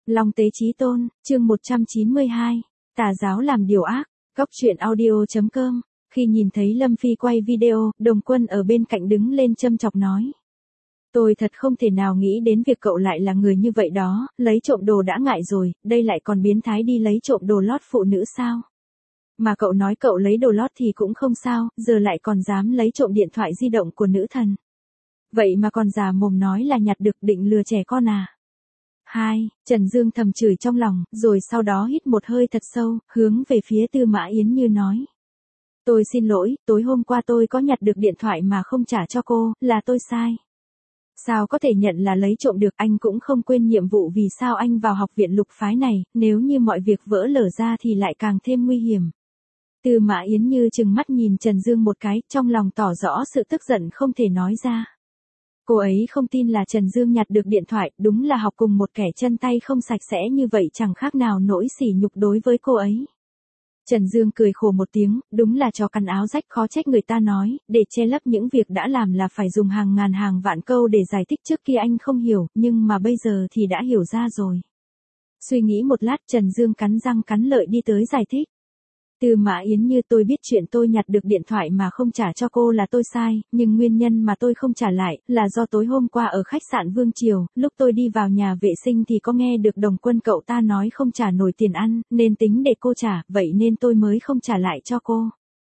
Long Tế Chí Tôn, chương 192, tà giáo làm điều ác, Góc Truyện Audio.com. Khi nhìn thấy Lâm Phi quay video, Đồng Quân ở bên cạnh đứng lên châm chọc nói. Tôi thật không thể nào nghĩ đến việc cậu lại là người như vậy đó, lấy trộm đồ đã ngại rồi, đây lại còn biến thái đi lấy trộm đồ lót phụ nữ sao? Mà cậu nói cậu lấy đồ lót thì cũng không sao, giờ lại còn dám lấy trộm điện thoại di động của nữ thần. Vậy mà còn già mồm nói là nhặt được, định lừa trẻ con à? Trần Dương thầm chửi trong lòng, rồi sau đó hít một hơi thật sâu, hướng về phía Tư Mã Yến Như nói. Tôi xin lỗi, tối hôm qua tôi có nhặt được điện thoại mà không trả cho cô, là tôi sai. Sao có thể nhận là lấy trộm được, anh cũng không quên nhiệm vụ vì sao anh vào học viện Lục phái này, nếu như mọi việc vỡ lở ra thì lại càng thêm nguy hiểm. Tư Mã Yến Như trừng mắt nhìn Trần Dương một cái, trong lòng tỏ rõ sự tức giận không thể nói ra. Cô ấy không tin là Trần Dương nhặt được điện thoại, đúng là học cùng một kẻ chân tay không sạch sẽ như vậy chẳng khác nào nỗi sỉ nhục đối với cô ấy. Trần Dương cười khổ một tiếng, đúng là chó cắn áo rách, khó trách người ta nói, để che lấp những việc đã làm là phải dùng hàng ngàn hàng vạn câu để giải thích, trước kia anh không hiểu, nhưng mà bây giờ thì đã hiểu ra rồi. Suy nghĩ một lát, Trần Dương cắn răng cắn lợi đi tới giải thích. Tư Mã Yến Như, tôi biết chuyện tôi nhặt được điện thoại mà không trả cho cô là tôi sai, nhưng nguyên nhân mà tôi không trả lại là do tối hôm qua ở khách sạn Vương Triều, lúc tôi đi vào nhà vệ sinh thì có nghe được Đồng Quân cậu ta nói không trả nổi tiền ăn, nên tính để cô trả, vậy nên tôi mới không trả lại cho cô.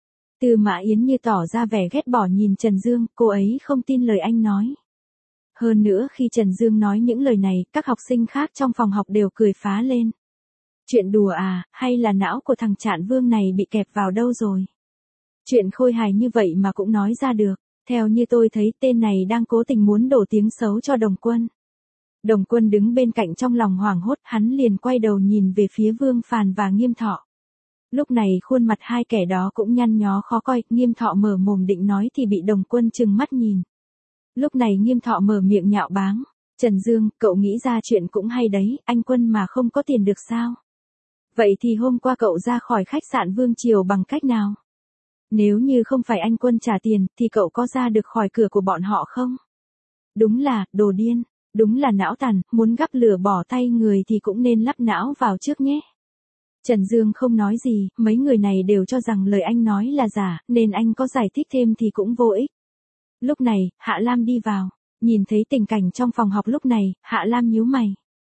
Tư Mã Yến Như tỏ ra vẻ ghét bỏ nhìn Trần Dương, cô ấy không tin lời anh nói. Hơn nữa khi Trần Dương nói những lời này, các học sinh khác trong phòng học đều cười phá lên. Chuyện đùa à, hay là não của thằng Trạn Vương này bị kẹp vào đâu rồi? Chuyện khôi hài như vậy mà cũng nói ra được, theo như tôi thấy tên này đang cố tình muốn đổ tiếng xấu cho Đồng Quân. Đồng Quân đứng bên cạnh trong lòng hoảng hốt, hắn liền quay đầu nhìn về phía Vương Phàn và Nghiêm Thọ. Lúc này khuôn mặt hai kẻ đó cũng nhăn nhó khó coi, Nghiêm Thọ mở mồm định nói thì bị Đồng Quân trừng mắt nhìn. Lúc này Nghiêm Thọ mở miệng nhạo báng, Trần Dương, cậu nghĩ ra chuyện cũng hay đấy, anh Quân mà không có tiền được sao? Vậy thì hôm qua cậu ra khỏi khách sạn Vương Triều bằng cách nào? Nếu như không phải anh Quân trả tiền, thì cậu có ra được khỏi cửa của bọn họ không? Đúng là, đồ điên, đúng là não tàn, muốn gắp lửa bỏ tay người thì cũng nên lắp não vào trước nhé. Trần Dương không nói gì, mấy người này đều cho rằng lời anh nói là giả, nên anh có giải thích thêm thì cũng vô ích. Lúc này, Hạ Lam đi vào, nhìn thấy tình cảnh trong phòng học lúc này, Hạ Lam nhíu mày.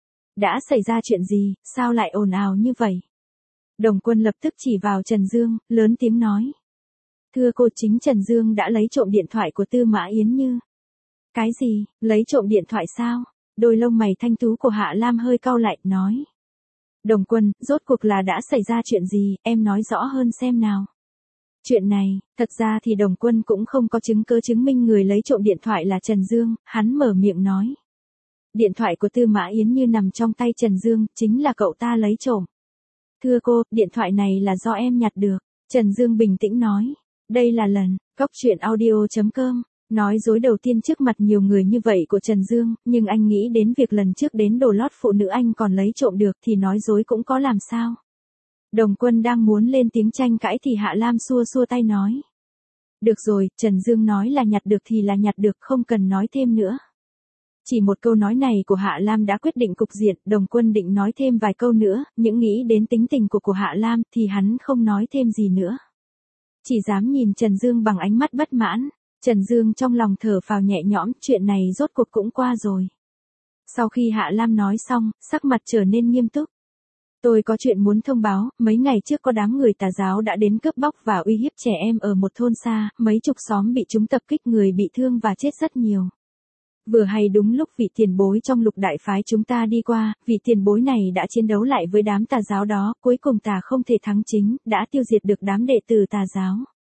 Đã xảy ra chuyện gì, sao lại ồn ào như vậy? Đồng Quân lập tức chỉ vào Trần Dương, lớn tiếng nói. Thưa cô, chính Trần Dương đã lấy trộm điện thoại của Tư Mã Yến Như. Cái gì, lấy trộm điện thoại sao? Đôi lông mày thanh tú của Hạ Lam hơi cau lại, nói. Đồng Quân, rốt cuộc là đã xảy ra chuyện gì, em nói rõ hơn xem nào. Chuyện này, thật ra thì Đồng Quân cũng không có chứng cứ chứng minh người lấy trộm điện thoại là Trần Dương, hắn mở miệng nói. Điện thoại của Tư Mã Yến Như nằm trong tay Trần Dương, chính là cậu ta lấy trộm. Thưa cô, điện thoại này là do em nhặt được. Trần Dương bình tĩnh nói. Đây là lần, Góc Truyện Audio.com. Nói dối đầu tiên trước mặt nhiều người như vậy của Trần Dương, nhưng anh nghĩ đến việc lần trước đến đồ lót phụ nữ anh còn lấy trộm được thì nói dối cũng có làm sao. Đồng Quân đang muốn lên tiếng tranh cãi thì Hạ Lam xua xua tay nói. Được rồi, Trần Dương nói là nhặt được thì là nhặt được, không cần nói thêm nữa. Chỉ một câu nói này của Hạ Lam đã quyết định cục diện, Đồng Quân định nói thêm vài câu nữa, những nghĩ đến tính tình của Hạ Lam thì hắn không nói thêm gì nữa. Chỉ dám nhìn Trần Dương bằng ánh mắt bất mãn, Trần Dương trong lòng thở phào nhẹ nhõm, chuyện này rốt cuộc cũng qua rồi. Sau khi Hạ Lam nói xong, sắc mặt trở nên nghiêm túc. Tôi có chuyện muốn thông báo, mấy ngày trước có đám người tà giáo đã đến cướp bóc và uy hiếp trẻ em ở một thôn xa, mấy chục xóm bị chúng tập kích, người bị thương và chết rất nhiều. Vừa hay đúng lúc vị tiền bối trong Lục đại phái chúng ta đi qua, vị tiền bối này đã chiến đấu lại với đám tà giáo đó, cuối cùng tà không thể thắng chính, đã tiêu diệt được đám đệ tử tà giáo.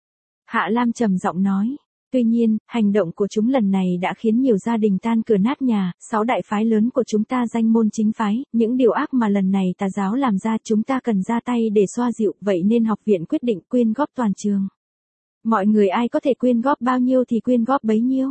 Hạ Lam trầm giọng nói. Tuy nhiên, hành động của chúng lần này đã khiến nhiều gia đình tan cửa nát nhà, 6 đại phái lớn của chúng ta danh môn chính phái, những điều ác mà lần này tà giáo làm ra chúng ta cần ra tay để xoa dịu, vậy nên học viện quyết định quyên góp toàn trường. Mọi người ai có thể quyên góp bao nhiêu thì quyên góp bấy nhiêu.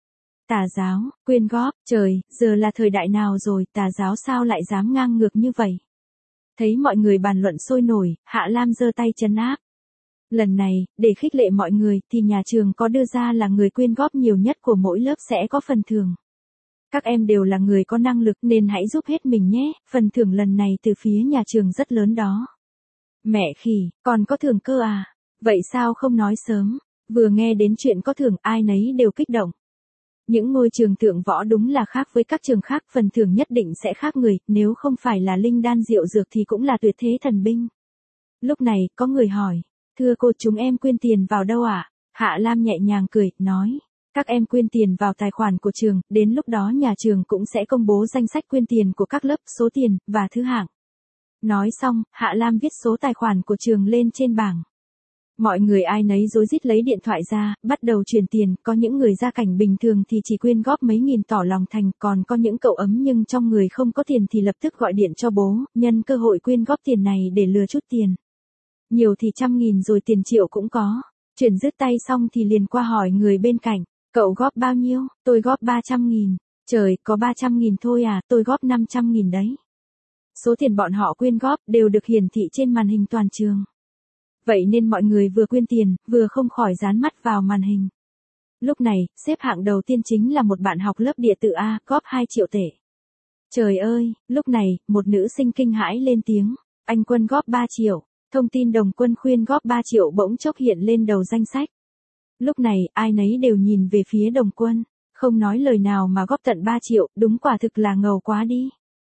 Tà giáo, quyên góp, trời, giờ là thời đại nào rồi, tà giáo sao lại dám ngang ngược như vậy? Thấy mọi người bàn luận sôi nổi, Hạ Lam giơ tay trấn áp. Lần này, để khích lệ mọi người thì nhà trường có đưa ra là người quyên góp nhiều nhất của mỗi lớp sẽ có phần thưởng. Các em đều là người có năng lực nên hãy giúp hết mình nhé, phần thưởng lần này từ phía nhà trường rất lớn đó. Mẹ khỉ, còn có thưởng cơ à? Vậy sao không nói sớm? Vừa nghe đến chuyện có thưởng ai nấy đều kích động. Những ngôi trường thượng võ đúng là khác với các trường khác, phần thưởng nhất định sẽ khác người, nếu không phải là linh đan diệu dược thì cũng là tuyệt thế thần binh. Lúc này, có người hỏi, thưa cô chúng em quyên tiền vào đâu ạ? Hạ Lam nhẹ nhàng cười, nói, các em quyên tiền vào tài khoản của trường, đến lúc đó nhà trường cũng sẽ công bố danh sách quyên tiền của các lớp, số tiền, và thứ hạng. Nói xong, Hạ Lam viết số tài khoản của trường lên trên bảng. Mọi người ai nấy rối rít lấy điện thoại ra, bắt đầu chuyển tiền, có những người gia cảnh bình thường thì chỉ quyên góp mấy nghìn tỏ lòng thành, còn có những cậu ấm nhưng trong người không có tiền thì lập tức gọi điện cho bố, nhân cơ hội quyên góp tiền này để lừa chút tiền. Nhiều thì 100.000 rồi tiền triệu cũng có. Chuyển dứt tay xong thì liền qua hỏi người bên cạnh, cậu góp bao nhiêu? Tôi góp 300.000. Trời, có 300.000 thôi à, tôi góp 500.000 đấy. Số tiền bọn họ quyên góp đều được hiển thị trên màn hình toàn trường. Vậy nên mọi người vừa quyên tiền, vừa không khỏi dán mắt vào màn hình. Lúc này, xếp hạng đầu tiên chính là một bạn học lớp địa tự A, góp 2 triệu tệ. Trời ơi, lúc này, một nữ sinh kinh hãi lên tiếng, anh Quân góp 3 triệu. Thông tin Đồng Quân khuyên góp 3 triệu bỗng chốc hiện lên đầu danh sách. Lúc này, ai nấy đều nhìn về phía Đồng Quân, không nói lời nào mà góp tận 3 triệu, đúng quả thực là ngầu quá đi.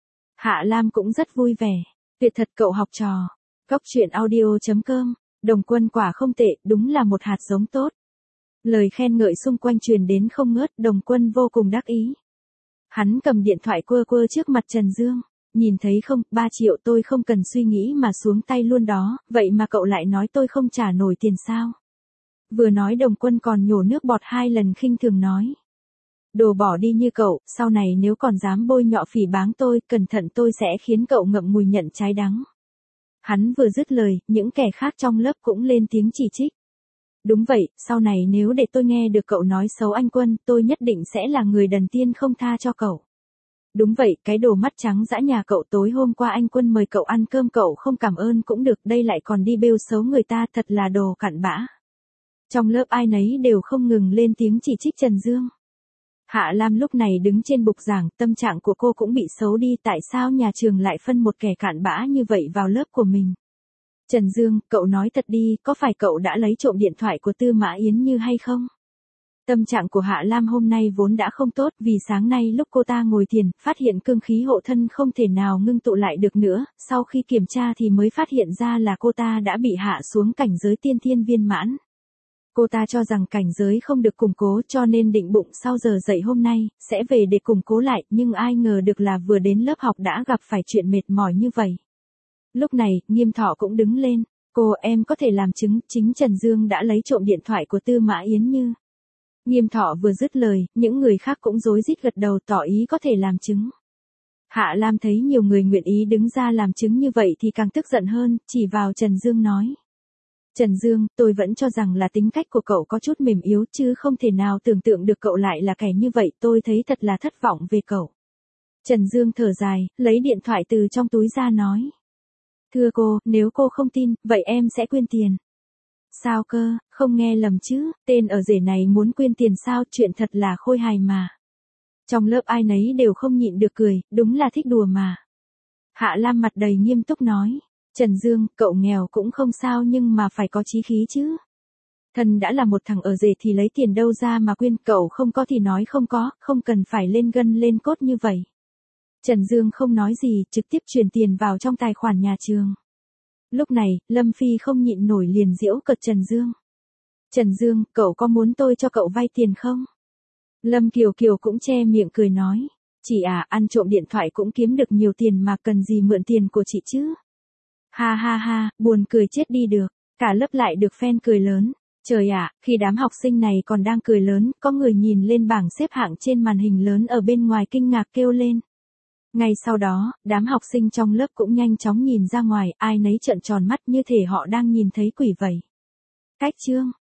Hạ Lam cũng rất vui vẻ, tuyệt thật cậu học trò. Góc truyện audio.com, Đồng Quân quả không tệ, đúng là một hạt giống tốt. Lời khen ngợi xung quanh truyền đến không ngớt, Đồng Quân vô cùng đắc ý. Hắn cầm điện thoại quơ quơ trước mặt Trần Dương. Nhìn thấy không, 3 triệu tôi không cần suy nghĩ mà xuống tay luôn đó, vậy mà cậu lại nói tôi không trả nổi tiền sao? Vừa nói Đồng Quân còn nhổ nước bọt 2 lần khinh thường nói. Đồ bỏ đi như cậu, sau này nếu còn dám bôi nhọ phỉ báng tôi, cẩn thận tôi sẽ khiến cậu ngậm ngùi nhận trái đắng. Hắn vừa dứt lời, những kẻ khác trong lớp cũng lên tiếng chỉ trích. Đúng vậy, sau này nếu để tôi nghe được cậu nói xấu anh Quân, tôi nhất định sẽ là người đần tiên không tha cho cậu. Đúng vậy, cái đồ mắt trắng dã nhà cậu tối hôm qua anh Quân mời cậu ăn cơm cậu không cảm ơn cũng được, đây lại còn đi bêu xấu người ta, thật là đồ cặn bã. Trong lớp ai nấy đều không ngừng lên tiếng chỉ trích Trần Dương. Hạ Lam lúc này đứng trên bục giảng, tâm trạng của cô cũng bị xấu đi, tại sao nhà trường lại phân một kẻ cặn bã như vậy vào lớp của mình. Trần Dương, cậu nói thật đi, có phải cậu đã lấy trộm điện thoại của Tư Mã Yến Như hay không? Tâm trạng của Hạ Lam hôm nay vốn đã không tốt, vì sáng nay lúc cô ta ngồi thiền, phát hiện cương khí hộ thân không thể nào ngưng tụ lại được nữa, sau khi kiểm tra thì mới phát hiện ra là cô ta đã bị hạ xuống cảnh giới tiên thiên viên mãn. Cô ta cho rằng cảnh giới không được củng cố cho nên định bụng sau giờ dậy hôm nay, sẽ về để củng cố lại, nhưng ai ngờ được là vừa đến lớp học đã gặp phải chuyện mệt mỏi như vậy. Lúc này, Nghiêm Thọ cũng đứng lên, cô em có thể làm chứng, chính Trần Dương đã lấy trộm điện thoại của Tư Mã Yến Như. Nghiêm Thọ vừa dứt lời, những người khác cũng rối rít gật đầu tỏ ý có thể làm chứng. Hạ Lam thấy nhiều người nguyện ý đứng ra làm chứng như vậy thì càng tức giận hơn, chỉ vào Trần Dương nói. Trần Dương, tôi vẫn cho rằng là tính cách của cậu có chút mềm yếu chứ không thể nào tưởng tượng được cậu lại là kẻ như vậy, tôi thấy thật là thất vọng về cậu. Trần Dương thở dài, lấy điện thoại từ trong túi ra nói. Thưa cô, nếu cô không tin, vậy em sẽ quyên tiền. Sao cơ, không nghe lầm chứ, tên ở rể này muốn quyên tiền sao, chuyện thật là khôi hài mà. Trong lớp ai nấy đều không nhịn được cười, đúng là thích đùa mà. Hạ Lam mặt đầy nghiêm túc nói. Trần Dương, cậu nghèo cũng không sao nhưng mà phải có chí khí chứ. Thân đã là một thằng ở rể thì lấy tiền đâu ra mà quyên, cậu không có thì nói không có, không cần phải lên gân lên cốt như vậy. Trần Dương không nói gì, trực tiếp chuyển tiền vào trong tài khoản nhà trường. Lúc này, Lâm Phi không nhịn nổi liền giễu cợt Trần Dương. Trần Dương, cậu có muốn tôi cho cậu vay tiền không? Lâm Kiều Kiều cũng che miệng cười nói. Chị à, ăn trộm điện thoại cũng kiếm được nhiều tiền mà cần gì mượn tiền của chị chứ? Ha ha ha, buồn cười chết đi được. Cả lớp lại được phen cười lớn. Trời ạ, khi đám học sinh này còn đang cười lớn, có người nhìn lên bảng xếp hạng trên màn hình lớn ở bên ngoài kinh ngạc kêu lên. Ngay sau đó, đám học sinh trong lớp cũng nhanh chóng nhìn ra ngoài, ai nấy trợn tròn mắt như thể họ đang nhìn thấy quỷ vậy. Cách chương